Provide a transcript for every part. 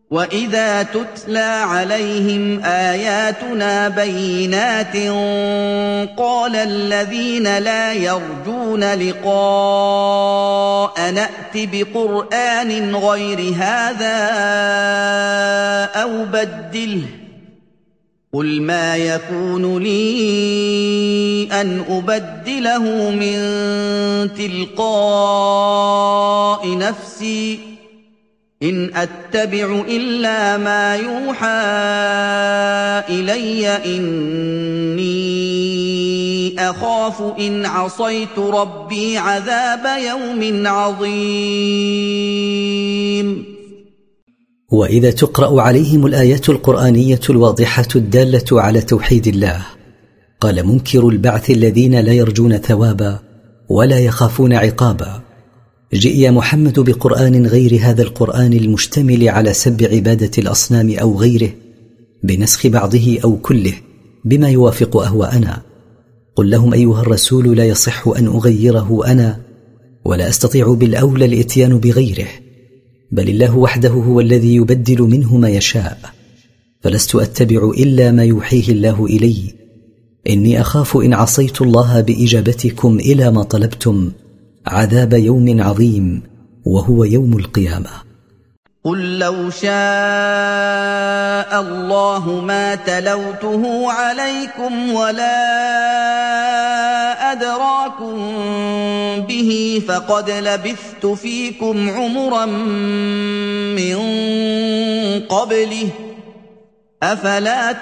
وَإِذَا تُتْلَىٰ عَلَيْهِمْ آيَاتُنَا بَيِّنَاتٍ قَالَ الَّذِينَ لَا يَرْجُونَ لِقَاءَنَا ائْتِ بِقُرْآنٍ غَيْرِ هَٰذَا أَوْ بَدِّلْهُ ۚ قُلْ مَا يَكُونُ لِي أَنْ أُبَدِّلَهُ مِن تِلْقَاءِ نَفْسِي ۖ إِنْ أَتَّبِعُ إِلَّا مَا يُوحَىٰ إِلَيَّ ۖ إِنِّي أَخَافُ إِنْ عَصَيْتُ رَبِّي عَذَابَ يَوْمٍ عَظِيمٍ. وإذا تقرأ عليهم الآيات القرآنية الواضحة الدالة على توحيد الله، قال منكر البعث الذين لا يرجون ثوابا ولا يخافون عقابا: جئ يا محمد بقرآن غير هذا القرآن المشتمل على سب عبادة الأصنام أو غيره، بنسخ بعضه أو كله بما يوافق أهواءنا. قل لهم أيها الرسول: لا يصح أن أغيره أنا، ولا أستطيع بالأولى الإتيان بغيره، بل الله وحده هو الذي يبدل منه ما يشاء، فلست أتبع إلا ما يوحيه الله إلي، إني أخاف إن عصيت الله بإجابتكم إلى ما طلبتم عذاب يوم عظيم، وهو يوم القيامة. قل لو شاء الله ما تلوته عليكم ولا أدراكم به، فقد لبثت فيكم عمرا من قبله، أفلا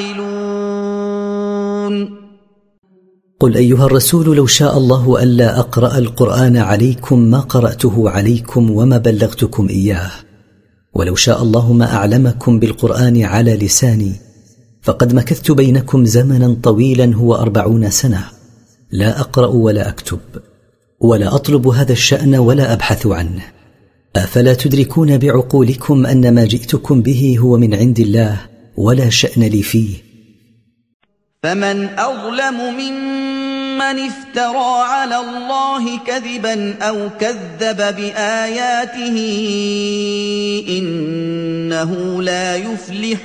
تعقلون. قل أيها الرسول: لو شاء الله ألا أقرأ القرآن عليكم ما قرأته عليكم وما بلغتكم إياه، ولو شاء الله ما أعلمكم بالقرآن على لساني، فقد مكثت بينكم زمنا طويلا هو 40 سنة، لا أقرأ ولا أكتب ولا أطلب هذا الشأن ولا أبحث عنه. أفلا تدركون بعقولكم أن ما جئتكم به هو من عند الله ولا شأن لي فيه؟ فمن أظلم ممن افترى على الله كذبا أو كذب بآياته، إنه لا يفلح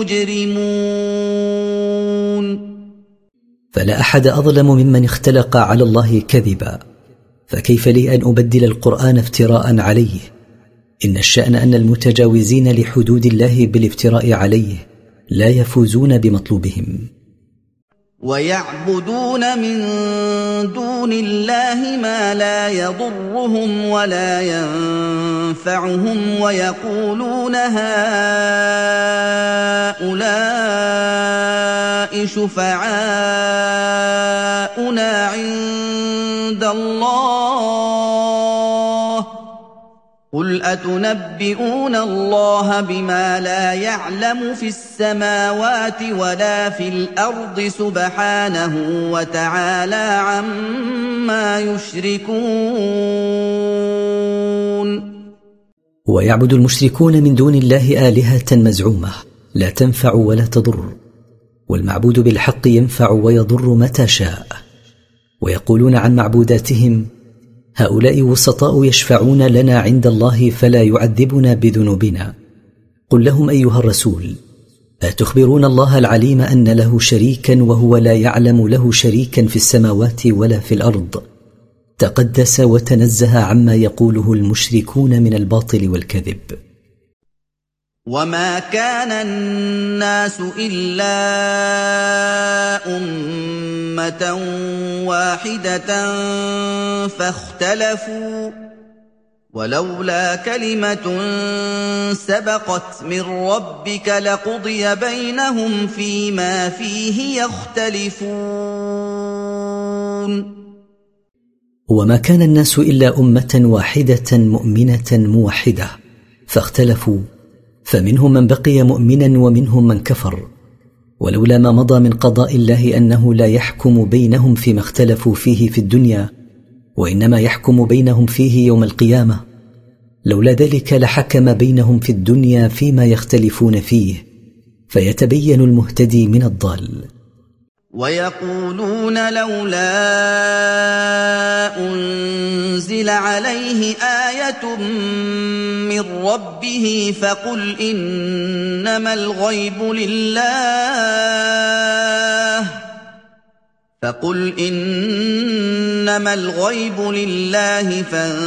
المجرمون. فلا أحد أظلم ممن اختلق على الله كذبا، فكيف لي أن أبدل القرآن افتراء عليه؟ إن الشأن أن المتجاوزين لحدود الله بالافتراء عليه لا يفوزون بمطلوبهم. ويعبدون من دون الله ما لا يضرهم ولا ينفعهم، ويقولون هؤلاء شفعاؤنا عند الله، قل أتنبئون الله بما لا يعلم في السماوات ولا في الأرض سبحانه وتعالى عما يشركون. ويعبد المشركون من دون الله آلهة مزعومة لا تنفع ولا تضر، والمعبود بالحق ينفع ويضر متى شاء. ويقولون عن معبوداتهم: هؤلاء وسطاء يشفعون لنا عند الله فلا يعذبنا بذنوبنا. قل لهم أيها الرسول: أتخبرون الله العليم أن له شريكا وهو لا يعلم له شريكا في السماوات ولا في الأرض؟ تقدس وتنزه عما يقوله المشركون من الباطل والكذب. وما كان الناس إلا أمة واحدة فاختلفوا، ولولا كلمة سبقت من ربك لقضي بينهم فيما فيه يختلفون. وما كان الناس إلا أمة واحدة مؤمنة موحدة فاختلفوا، فمنهم من بقي مؤمنا ومنهم من كفر، ولولا ما مضى من قضاء الله أنه لا يحكم بينهم فيما اختلفوا فيه في الدنيا، وإنما يحكم بينهم فيه يوم القيامة، لولا ذلك لحكم بينهم في الدنيا فيما يختلفون فيه، فيتبين المهتدي من الضال. ويقولون لولا أنزل عليه آية من من ربه فقل إنما الغيب لله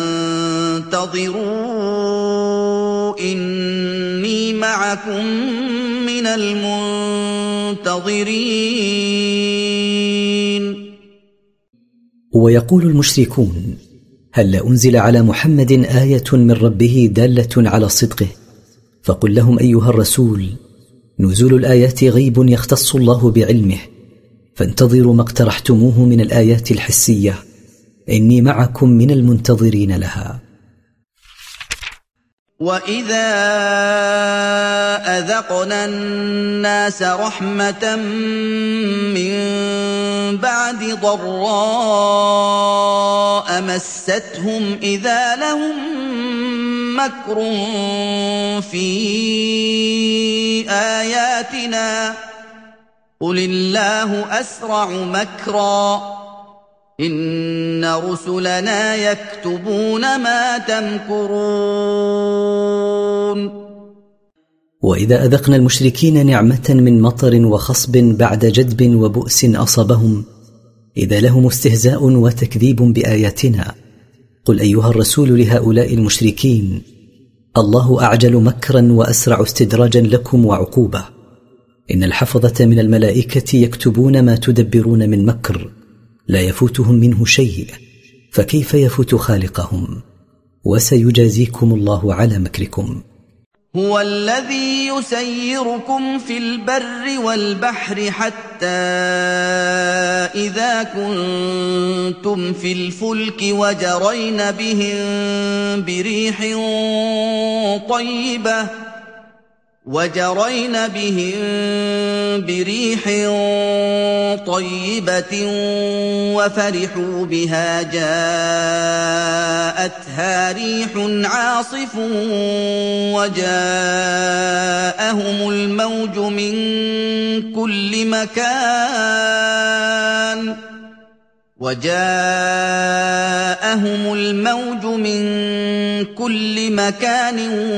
فانتظروا إني معكم من المنتظرين. ويقول المشركون: هل أنزل على محمد آية من ربه دالة على صدقه؟ فقل لهم أيها الرسول: نزول الآيات غيب يختص الله بعلمه، فانتظروا ما اقترحتموه من الآيات الحسية، إني معكم من المنتظرين لها. وَإِذَا أَذَقْنَا النَّاسَ رَحْمَةً مِّن بَعْدِ ضَرَّاءَ مَسَّتْهُمْ إِذَا لَهُم مَّكْرٌ فِي آيَاتِنَا قُلِ اللَّهُ أَسْرَعُ مَكْرًا إِنَّ رُسُلَنَا يَكْتُبُونَ مَا تَمْكُرُونَ. وإذا أذقنا المشركين نعمة من مطر وخصب بعد جدب وبؤس أصابهم إذا لهم استهزاء وتكذيب بآياتنا قل أيها الرسول لهؤلاء المشركين: الله أعجل مكرا وأسرع استدراجا لكم وعقوبة. إن الحفظة من الملائكة يكتبون ما تدبرون من مكر، لا يفوتهم منه شيء، فكيف يفوت خالقهم؟ وسيجازيكم الله على مكركم. هو الذي يسيركم في البر والبحر حتى إذا كنتم في الفلك وجرين بهم بريح طيبة وفرحوا بها جاءتها ريح عاصف وجاءهم الموج من كل مكان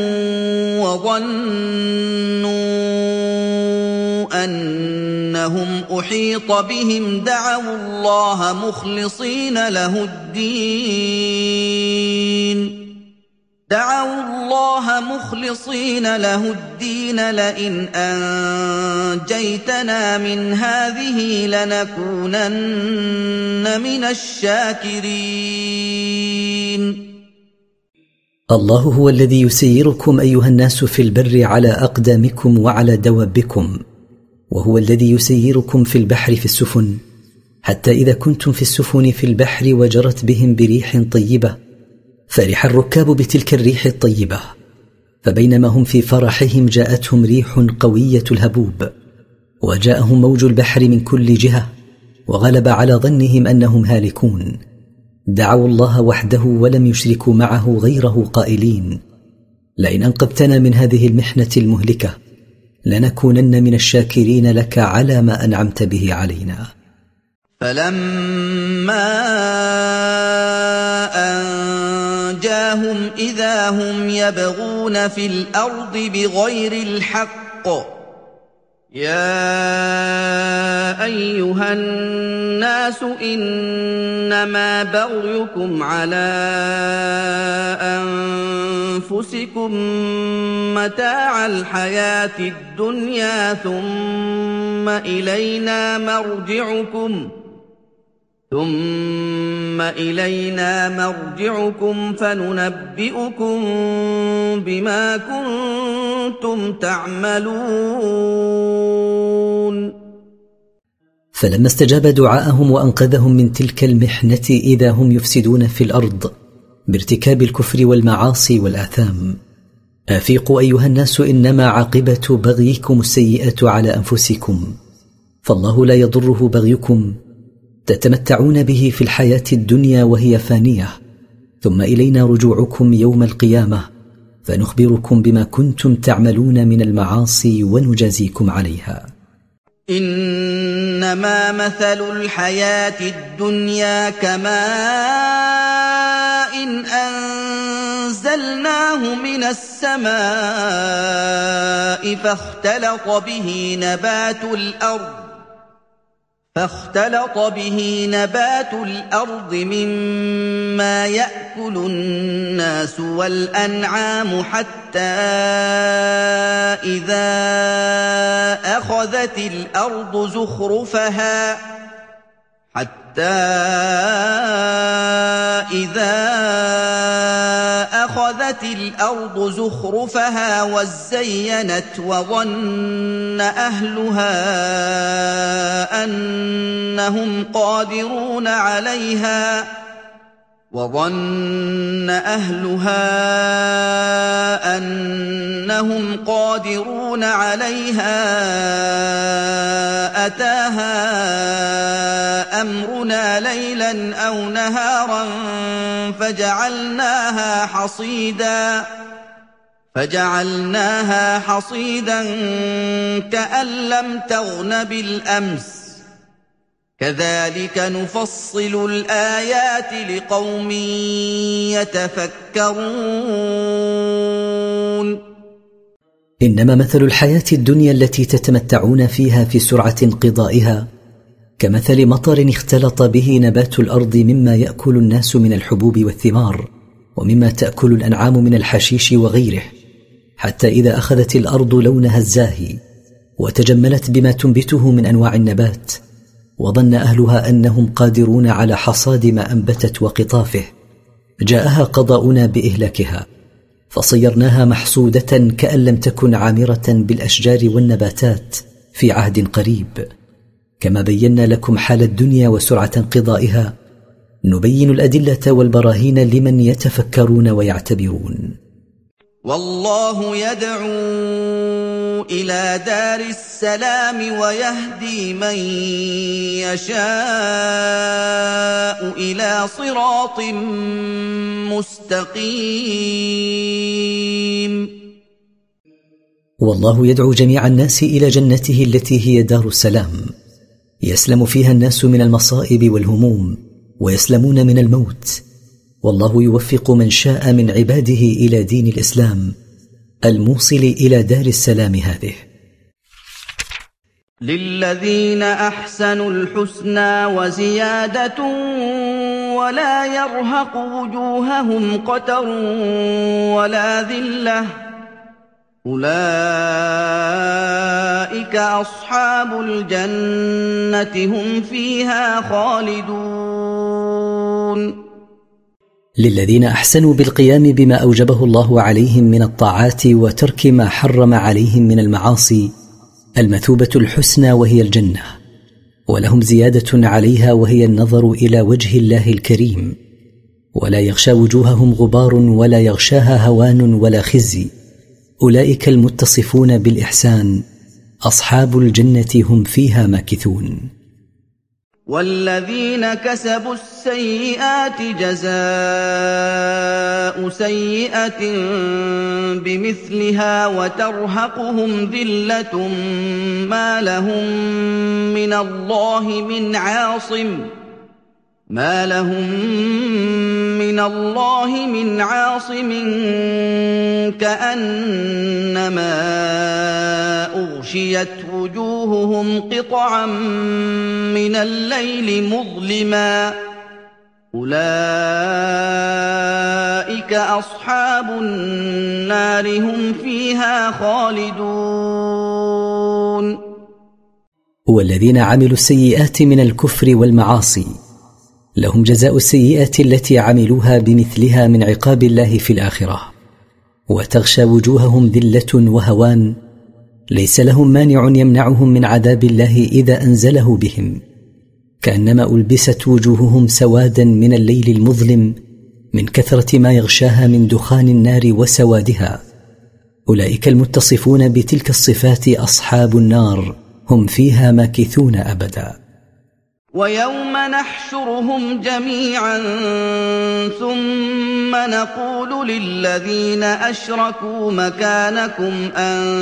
وظنوا أنهم أحيط بهم دعوا الله مخلصين له الدين لئن أنجيتنا من هذه لنكونن من الشاكرين. الله هو الذي يسيركم أيها الناس في البر على أقدامكم وعلى دوابكم، وهو الذي يسيركم في البحر في السفن، حتى إذا كنتم في السفن في البحر وجرت بهم بريح طيبة فرح الركاب بتلك الريح الطيبة، فبينما هم في فرحهم جاءتهم ريح قوية الهبوب وجاءهم موج البحر من كل جهة وغلب على ظنهم أنهم هالكون، دعوا الله وحده ولم يشركوا معه غيره قائلين: لئن أنقذتنا من هذه المحنة المهلكة لنكونن من الشاكرين لك على ما أنعمت به علينا. فلما أنجاهم إذا هم يبغون في الأرض بغير الحق يا أيها الناس إنما بغيكم على أنفسكم متاع الحياة الدنيا ثم إلينا مرجعكم فننبئكم بما كنتم تعملون. فلما استجاب دعاءهم وأنقذهم من تلك المحنة إذا هم يفسدون في الأرض بارتكاب الكفر والمعاصي والآثام. أفيقوا أيها الناس، إنما عاقبة بغيكم السيئة على أنفسكم، فالله لا يضره بغيكم، تتمتعون به في الحياة الدنيا وهي فانية، ثم إلينا رجوعكم يوم القيامة فنخبركم بما كنتم تعملون من المعاصي ونجازيكم عليها. إنما مثل الحياة الدنيا كماء إن أنزلناه من السماء فاختلط به نبات الأرض مما يأكل الناس والأنعام حتى إذا أخذت الأرض زخرفها وزينت وظن أهلها أنهم قادرون عليها أتاها أمرنا ليلا أو نهارا فجعلناها حصيدا كأن لم تغن بالأمس كذلك نفصل الآيات لقوم يتفكرون. إنما مثل الحياة الدنيا التي تتمتعون فيها في سرعة انقضائها كمثل مطر اختلط به نبات الأرض مما يأكل الناس من الحبوب والثمار ومما تأكل الأنعام من الحشيش وغيره، حتى إذا أخذت الأرض لونها الزاهي وتجملت بما تنبته من أنواع النبات وظن أهلها أنهم قادرون على حصاد ما أنبتت وقطافه، جاءها قضاؤنا بإهلاكها فصيرناها محصودة كأن لم تكن عامرة بالأشجار والنباتات في عهد قريب. كما بينا لكم حال الدنيا وسرعة انقضائها نبين الأدلة والبراهين لمن يتفكرون ويعتبرون. والله يدعو إلى دار السلام ويهدي من يشاء إلى صراط مستقيم. والله يدعو جميع الناس إلى جنته التي هي دار السلام، يسلم فيها الناس من المصائب والهموم ويسلمون من الموت، والله يوفق من شاء من عباده إلى دين الإسلام الموصل إلى دار السلام هذه. للذين أحسنوا الحسنى وزيادة ولا يرهق وجوههم قتر ولا ذلة أولئك أصحاب الجنة هم فيها خالدون. للذين أحسنوا بالقيام بما أوجبه الله عليهم من الطاعات وترك ما حرم عليهم من المعاصي المثوبة الحسنى وهي الجنة، ولهم زيادة عليها وهي النظر إلى وجه الله الكريم، ولا يغشى وجوههم غبار ولا يغشاها هوان ولا خزي، أولئك المتصفون بالإحسان أصحاب الجنة هم فيها ماكثون. والذين كسبوا السيئات جزاء سيئة بمثلها وترهقهم ذلة ما لهم من الله من عاصم كأنما أغشيت وجوههم قطعا من الليل مظلما أولئك أصحاب النار هم فيها خالدون. والذين عملوا السيئات من الكفر والمعاصي لهم جزاء السيئة التي عملوها بمثلها من عقاب الله في الآخرة، وتغشى وجوههم ذلة وهوان ليس لهم مانع يمنعهم من عذاب الله إذا أنزله بهم، كأنما ألبست وجوههم سوادا من الليل المظلم من كثرة ما يغشاها من دخان النار وسوادها، أولئك المتصفون بتلك الصفات أصحاب النار هم فيها ماكثون أبدا. ويوم نحشرهم جميعا ثم نقول للذين أشركوا مكانكم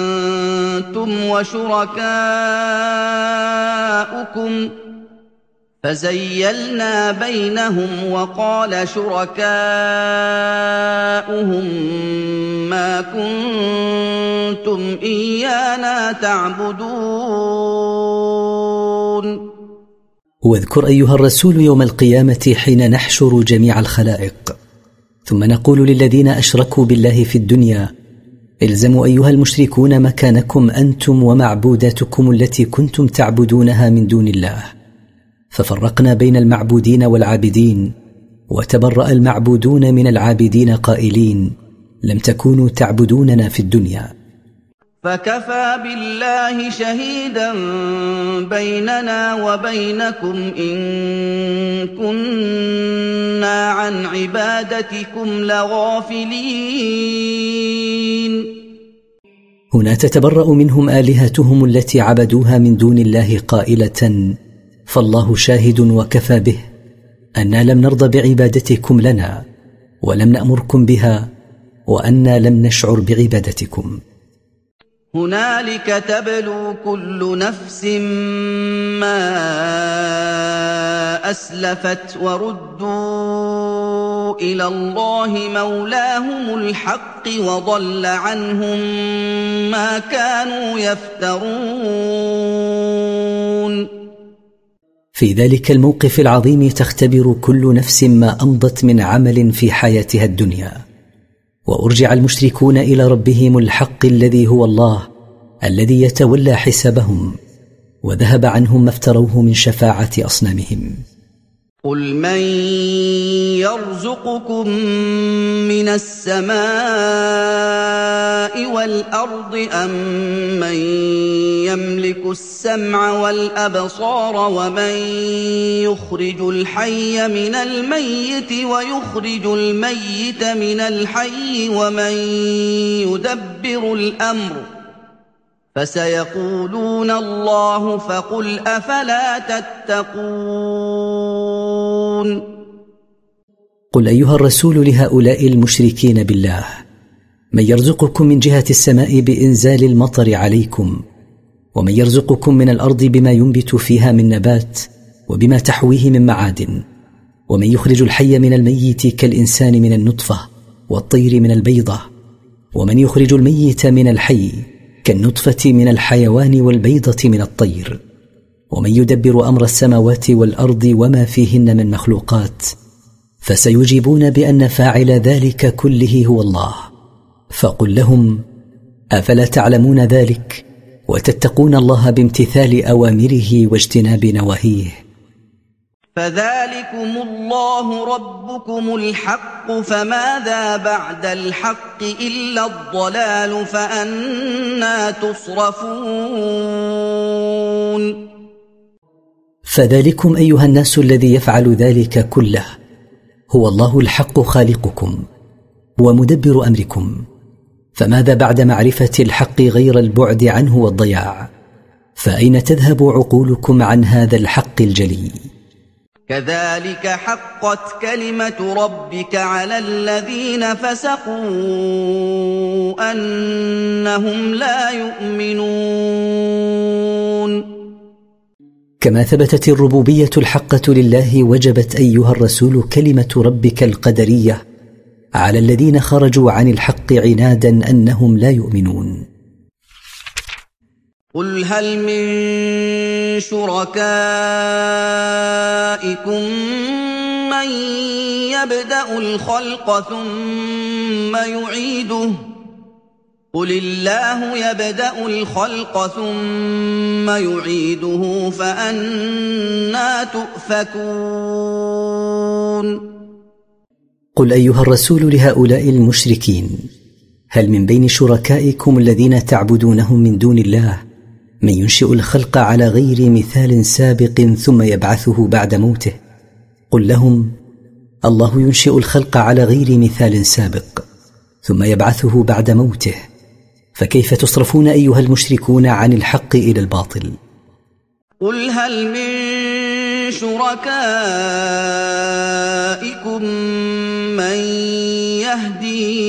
أنتم وشركاؤكم فزيلنا بينهم وقال شركاؤهم ما كنتم إيانا تعبدون. واذكر أيها الرسول يوم القيامة حين نحشر جميع الخلائق ثم نقول للذين أشركوا بالله في الدنيا الزموا أيها المشركون مكانكم أنتم ومعبوداتكم التي كنتم تعبدونها من دون الله. ففرقنا بين المعبودين والعابدين وتبرأ المعبودون من العابدين قائلين لم تكونوا تعبدوننا في الدنيا. فكفى بالله شهيدا بيننا وبينكم إن كنا عن عبادتكم لغافلين. هنا تتبرأ منهم آلهتهم التي عبدوها من دون الله قائلة فالله شاهد وكفى به أنا لم نرضى بعبادتكم لنا ولم نأمركم بها وأنا لم نشعر بعبادتكم. هنالك تبلو كل نفس ما أسلفت وردوا إلى الله مولاهم الحق وضل عنهم ما كانوا يفترون. في ذلك الموقف العظيم تختبر كل نفس ما أمضت من عمل في حياتها الدنيا وأرجع المشركون إلى ربهم الحق الذي هو الله الذي يتولى حسابهم وذهب عنهم ما افتروه من شفاعة أصنامهم. قل من يرزقكم من السماء والأرض أم من يملك السمع والأبصار ومن يخرج الحي من الميت ويخرج الميت من الحي ومن يدبر الأمر فسيقولون الله فقل أفلا تتقون. قل أيها الرسول لهؤلاء المشركين بالله من يرزقكم من جهة السماء بإنزال المطر عليكم ومن يرزقكم من الأرض بما ينبت فيها من نبات وبما تحويه من معادن ومن يخرج الحي من الميت كالإنسان من النطفة والطير من البيضة ومن يخرج الميت من الحي كالنطفة من الحيوان والبيضة من الطير ومن يدبر أمر السماوات والأرض وما فيهن من مخلوقات فسيجيبون بأن فاعل ذلك كله هو الله. فقل لهم أفلا تعلمون ذلك وتتقون الله بامتثال أوامره واجتناب نواهيه. فذلكم الله ربكم الحق فماذا بعد الحق إلا الضلال فأنى تصرفون. فذلكم أيها الناس الذي يفعل ذلك كله هو الله الحق خالقكم ومدبر أمركم فماذا بعد معرفة الحق غير البعد عنه والضياع؟ فأين تذهب عقولكم عن هذا الحق الجلي؟ كذلك حقت كلمة ربك على الذين فسقوا أنهم لا يؤمنون. كما ثبتت الربوبية الحقة لله وجبت أيها الرسول كلمة ربك القدرية على الذين خرجوا عن الحق عنادا أنهم لا يؤمنون. قل هل من شركائكم من يبدأ الخلق ثم يعيده قل الله يبدأ الخلق ثم يعيده فأنى تؤفكون. قل أيها الرسول لهؤلاء المشركين هل من بين شركائكم الذين تعبدونهم من دون الله من ينشئ الخلق على غير مثال سابق ثم يبعثه بعد موته؟ قل لهم الله ينشئ الخلق على غير مثال سابق ثم يبعثه بعد موته فكيف تصرفون أيها المشركون عن الحق إلى الباطل؟ قل هل من شركائكم من يهدي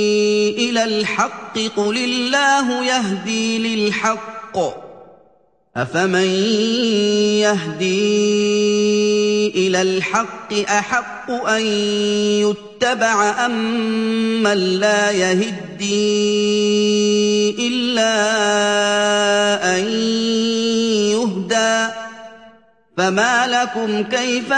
إلى الحق قل الله يهدي للحق أفمن يهدي إلى الحق أحق أن يتبع أمن لا يهدي إلا أن يهدى فما لكم كيف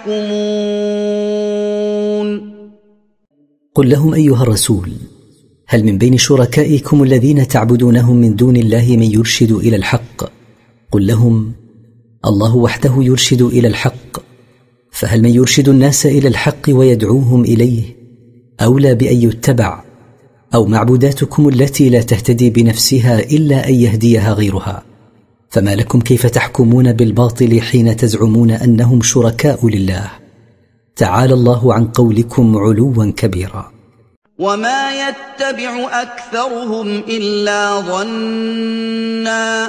تحكمون قل لهم أيها الرسول: هل من بين شركائكم الذين تعبدونهم من دون الله من يرشد إلى الحق؟ قل لهم: الله وحده يرشد إلى الحق، فهل من يرشد الناس إلى الحق ويدعوهم إليه أولى بأن يتبع، أو معبوداتكم التي لا تهتدي بنفسها إلا أن يهديها غيرها؟ فما لكم كيف تحكمون بالباطل حين تزعمون أنهم شركاء لله؟ تعالى الله عن قولكم علوا كبيرا. وما يتبع أكثرهم إلا ظنا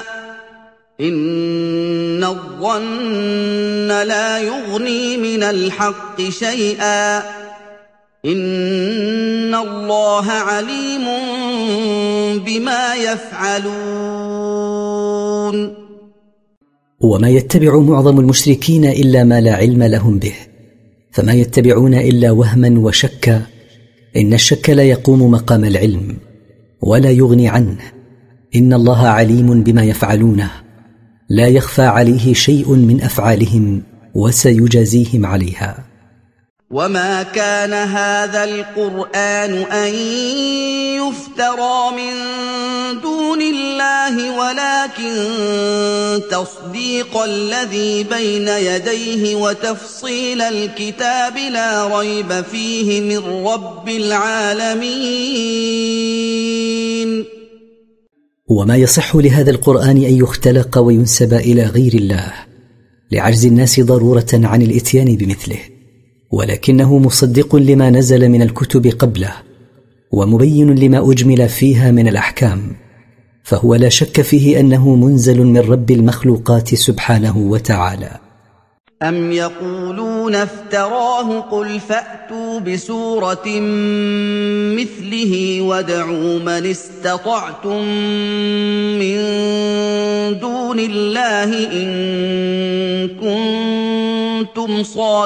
إن الظن لا يغني من الحق شيئا إن الله عليم بما يفعلون. وما يتبع معظم المشركين إلا ما لا علم لهم به، فما يتبعون إلا وهما وشكا، إن الشك لا يقوم مقام العلم ولا يغني عنه. إن الله عليم بما يفعلونه، لا يخفى عليه شيء من أفعالهم وسيجازيهم عليها. وما كان هذا القرآن أن يفترى من دون الله ولكن تصديق الذي بين يديه وتفصيل الكتاب لا ريب فيه من رب العالمين. وما يصح لهذا القرآن أن يختلق وينسب إلى غير الله لعجز الناس ضرورة عن الإتيان بمثله، ولكنه مصدق لما نزل من الكتب قبله ومبين لما أجمل فيها من الأحكام، فهو لا شك فيه أنه منزل من رب المخلوقات سبحانه وتعالى. أم يقولون افتراه قل فأتوا بسورة مثله وادعوا من استطعتم من دون الله إن كنتم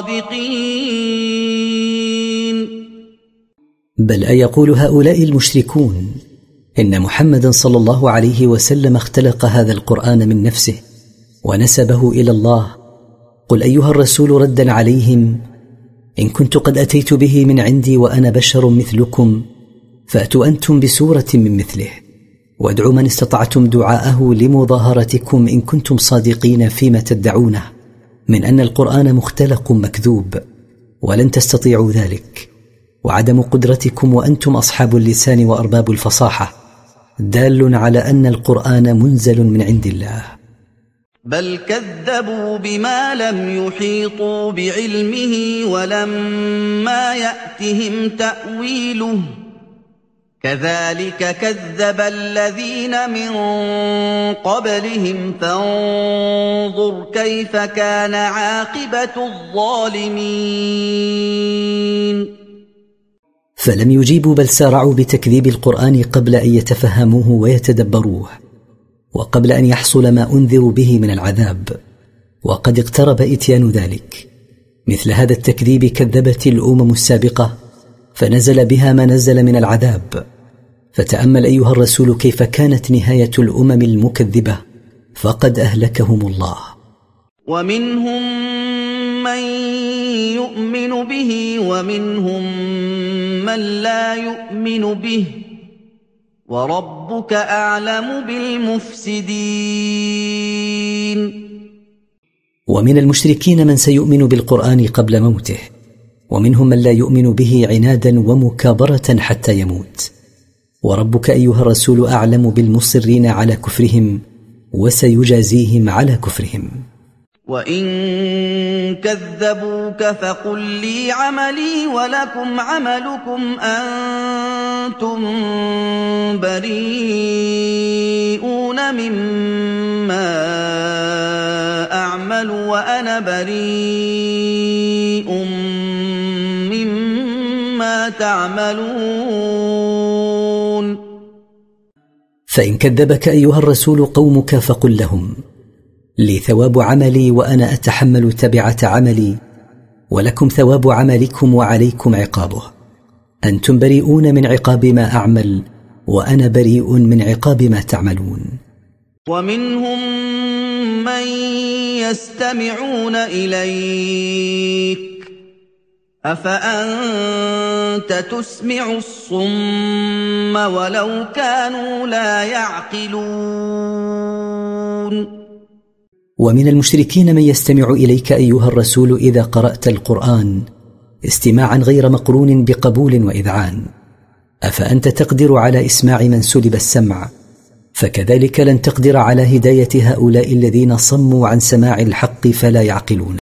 صادقين. بل أيقول هؤلاء المشركون إن محمدا صلى الله عليه وسلم اختلق هذا القرآن من نفسه ونسبه إلى الله؟ قل أيها الرسول ردا عليهم: إن كنت قد أتيت به من عندي وأنا بشر مثلكم فأتوا أنتم بسورة من مثله وادعوا من استطعتم دعاءه لمظاهرتكم إن كنتم صادقين فيما تدعونه من أن القرآن مختلق مكذوب، ولن تستطيعوا ذلك. وعدم قدرتكم وأنتم أصحاب اللسان وأرباب الفصاحة دال على أن القرآن منزل من عند الله. بل كذبوا بما لم يحيطوا بعلمه ولما يأتهم تأويله كذلك كذب الذين من قبلهم فانظر كيف كان عاقبة الظالمين. فلم يجيبوا بل سارعوا بتكذيب القرآن قبل أن يتفهموه ويتدبروه، وقبل أن يحصل ما أنذروا به من العذاب، وقد اقترب إتيان ذلك. مثل هذا التكذيب كذبت الأمم السابقة فنزل بها ما نزل من العذاب. فتأمل أيها الرسول كيف كانت نهاية الأمم المكذبة، فقد أهلكهم الله. ومنهم من يؤمن به ومنهم من لا يؤمن به وربك أعلم بالمفسدين. ومن المشركين من سيؤمن بالقرآن قبل موته، ومنهم من لا يؤمن به عنادا ومكابرة حتى يموت. وربك أيها الرسول أعلم بالمصرين على كفرهم وسيجازيهم على كفرهم. وإن كذبوك فقل لي عملي ولكم عملكم أنتم بريئون مما أعمل وأنا بريء مما تعملون. فإن كذبك أيها الرسول قومك فقل لهم: لي ثواب عملي وأنا أتحمل تبعة عملي، ولكم ثواب عملكم وعليكم عقابه. أنتم بريئون من عقاب ما أعمل، وأنا بريء من عقاب ما تعملون. ومنهم من يستمعون إليك أفأنت تسمع الصم ولو كانوا لا يعقلون. ومن المشركين من يستمع إليك أيها الرسول إذا قرأت القرآن استماعا غير مقرون بقبول وإذعان. أفأنت تقدر على إسماع من سلب السمع؟ فكذلك لن تقدر على هداية هؤلاء الذين صموا عن سماع الحق فلا يعقلون.